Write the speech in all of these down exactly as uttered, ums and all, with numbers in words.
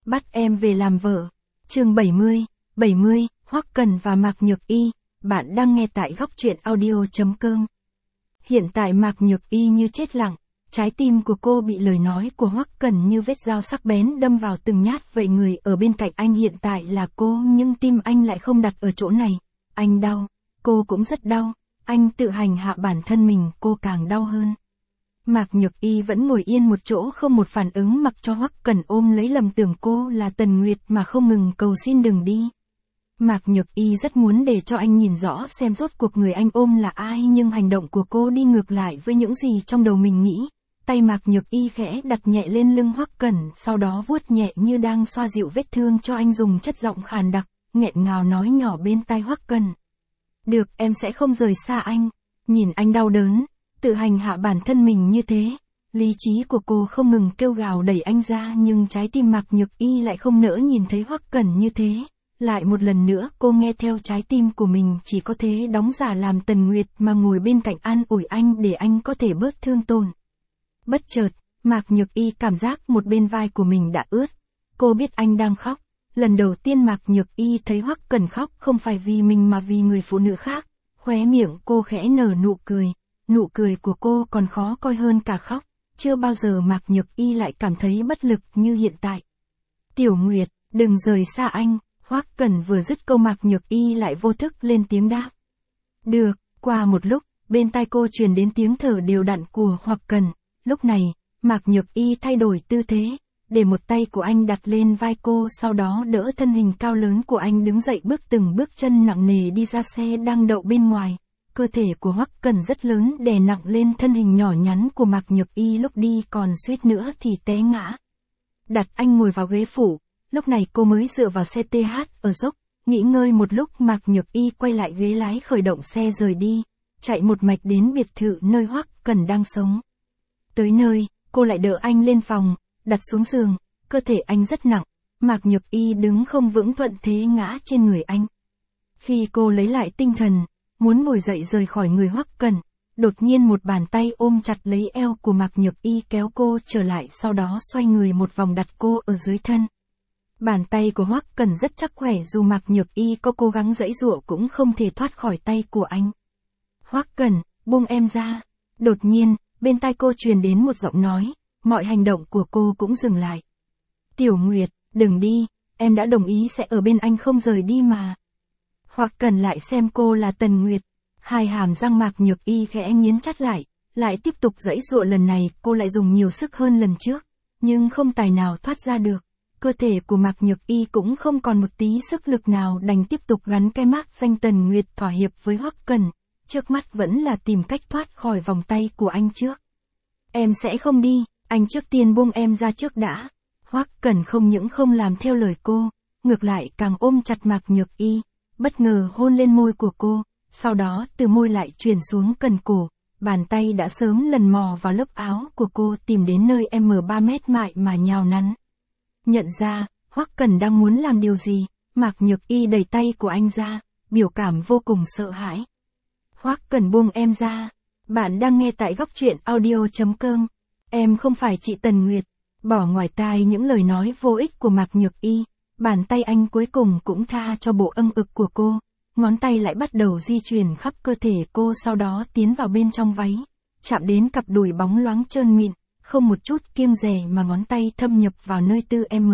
Bắt em về làm vợ. Chương bảy mươi, bảy mươi, Hoắc Cần và Mạc Nhược Y, bạn đang nghe tại góc truyện audio chấm com. Hiện tại Mạc Nhược Y như chết lặng, trái tim của cô bị lời nói của Hoắc Cần như vết dao sắc bén đâm vào từng nhát vậy. Người ở bên cạnh anh hiện tại là cô, nhưng tim anh lại không đặt ở chỗ này. Anh đau, cô cũng rất đau, anh tự hành hạ bản thân mình, cô càng đau hơn. Mạc Nhược Y vẫn ngồi yên một chỗ không một phản ứng, mặc cho Hoắc Cần ôm lấy, lầm tưởng cô là Tần Nguyệt mà không ngừng cầu xin đừng đi. Mạc Nhược Y rất muốn để cho anh nhìn rõ xem rốt cuộc người anh ôm là ai, nhưng hành động của cô đi ngược lại với những gì trong đầu mình nghĩ. Tay Mạc Nhược Y khẽ đặt nhẹ lên lưng Hoắc Cần, sau đó vuốt nhẹ như đang xoa dịu vết thương cho anh, dùng chất giọng khàn đặc, nghẹn ngào nói nhỏ bên tai Hoắc Cần. Được, em sẽ không rời xa anh. Nhìn anh đau đớn, tự hành hạ bản thân mình như thế, lý trí của cô không ngừng kêu gào đẩy anh ra, nhưng trái tim Mạc Nhược Y lại không nỡ nhìn thấy Hoắc Cần như thế. Lại một lần nữa cô nghe theo trái tim của mình, chỉ có thế đóng giả làm Tần Nguyệt mà ngồi bên cạnh an ủi anh để anh có thể bớt thương tổn. Bất chợt, Mạc Nhược Y cảm giác một bên vai của mình đã ướt. Cô biết anh đang khóc. Lần đầu tiên Mạc Nhược Y thấy Hoắc Cần khóc không phải vì mình mà vì người phụ nữ khác. Khóe miệng cô khẽ nở nụ cười. Nụ cười của cô còn khó coi hơn cả khóc. Chưa bao giờ Mạc Nhược Y lại cảm thấy bất lực như hiện tại. Tiểu Nguyệt, đừng rời xa anh. Hoắc Cần vừa dứt câu, Mạc Nhược Y lại vô thức lên tiếng đáp. Được. Qua một lúc, bên tai cô truyền đến tiếng thở đều đặn của Hoắc Cần. Lúc này, Mạc Nhược Y thay đổi tư thế, để một tay của anh đặt lên vai cô, sau đó đỡ thân hình cao lớn của anh đứng dậy, bước từng bước chân nặng nề đi ra xe đang đậu bên ngoài. Cơ thể của Hoắc Cần rất lớn đè nặng lên thân hình nhỏ nhắn của Mạc Nhược Y, lúc đi còn suýt nữa thì té ngã. Đặt anh ngồi vào ghế phụ, lúc này cô mới dựa vào xe tê hát ở dốc, nghỉ ngơi một lúc. Mạc Nhược Y quay lại ghế lái, khởi động xe rời đi, chạy một mạch đến biệt thự nơi Hoắc Cần đang sống. Tới nơi, cô lại đỡ anh lên phòng, đặt xuống giường, cơ thể anh rất nặng, Mạc Nhược Y đứng không vững, thuận thế ngã trên người anh. Khi cô lấy lại tinh thần, muốn ngồi dậy rời khỏi người Hoắc Cần, đột nhiên một bàn tay ôm chặt lấy eo của Mạc Nhược Y kéo cô trở lại, sau đó xoay người một vòng đặt cô ở dưới thân. Bàn tay của Hoắc Cần rất chắc khỏe, dù Mạc Nhược Y có cố gắng giãy giụa cũng không thể thoát khỏi tay của anh. Hoắc Cần, buông em ra. Đột nhiên, bên tai cô truyền đến một giọng nói, mọi hành động của cô cũng dừng lại. Tiểu Nguyệt, đừng đi, em đã đồng ý sẽ ở bên anh không rời đi mà. Hoắc Cần lại xem cô là Tần Nguyệt, hai hàm răng Mạc Nhược Y khẽ nghiến chặt lại, lại tiếp tục giãy giụa. Lần này cô lại dùng nhiều sức hơn lần trước, nhưng không tài nào thoát ra được. Cơ thể của Mạc Nhược Y cũng không còn một tí sức lực nào, đành tiếp tục gắn cái mác danh Tần Nguyệt, thỏa hiệp với Hoắc Cần. Trước mắt vẫn là tìm cách thoát khỏi vòng tay của anh trước. Em sẽ không đi, anh trước tiên buông em ra trước đã. Hoắc Cần không những không làm theo lời cô, ngược lại càng ôm chặt Mạc Nhược Y, bất ngờ hôn lên môi của cô, sau đó từ môi lại chuyển xuống cần cổ, bàn tay đã sớm lần mò vào lớp áo của cô, tìm đến nơi em ba mét mại mà nhào nắn. Nhận ra, Hoắc Cần đang muốn làm điều gì, Mạc Nhược Y đẩy tay của anh ra, biểu cảm vô cùng sợ hãi. Hoắc Cần, buông em ra. Bạn đang nghe tại góc truyện audio chấm com. Em không phải chị Tần Nguyệt. Bỏ ngoài tai những lời nói vô ích của Mạc Nhược Y, bàn tay anh cuối cùng cũng tha cho bộ âng ực của cô. Ngón tay lại bắt đầu di chuyển khắp cơ thể cô, sau đó tiến vào bên trong váy, chạm đến cặp đùi bóng loáng trơn mịn, không một chút kiêng dè mà ngón tay thâm nhập vào nơi tư em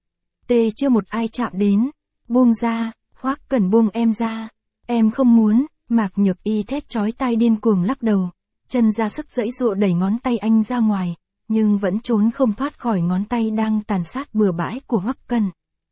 tê chưa một ai chạm đến. Buông ra, Hoắc Cần, buông em ra. Em không muốn. Mạc Nhược Y thét chói tai, điên cuồng lắc đầu, chân ra sức giãy giụa đẩy ngón tay anh ra ngoài, nhưng vẫn trốn không thoát khỏi ngón tay đang tàn sát bừa bãi của Hoắc Cần.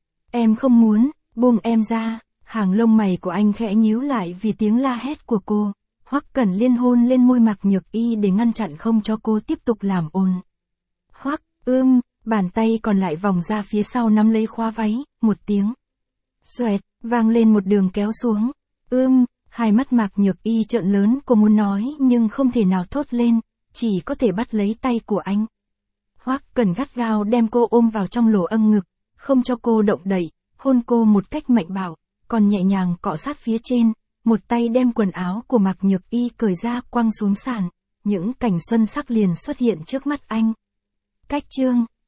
Em không muốn, buông em ra. Hàng lông mày của anh khẽ nhíu lại vì tiếng la hét của cô. Hoắc Cần liên hôn lên môi Mạc Nhược Y để ngăn chặn không cho cô tiếp tục làm ồn. Hoắc, ưm, bàn tay còn lại vòng ra phía sau nắm lấy khóa váy, một tiếng xoẹt vang lên, một đường kéo xuống. Ưm. Hai mắt Mạc Nhược Y trợn lớn, cô muốn nói nhưng không thể nào thốt lên, chỉ có thể bắt lấy tay của anh. Hoắc Cần gắt gao đem cô ôm vào trong lỗ âng ngực, không cho cô động đậy, hôn cô một cách mạnh bạo, còn nhẹ nhàng cọ sát phía trên, một tay đem quần áo của Mạc Nhược Y cởi ra quăng xuống sàn, những cảnh xuân sắc liền xuất hiện trước mắt anh. Cách chương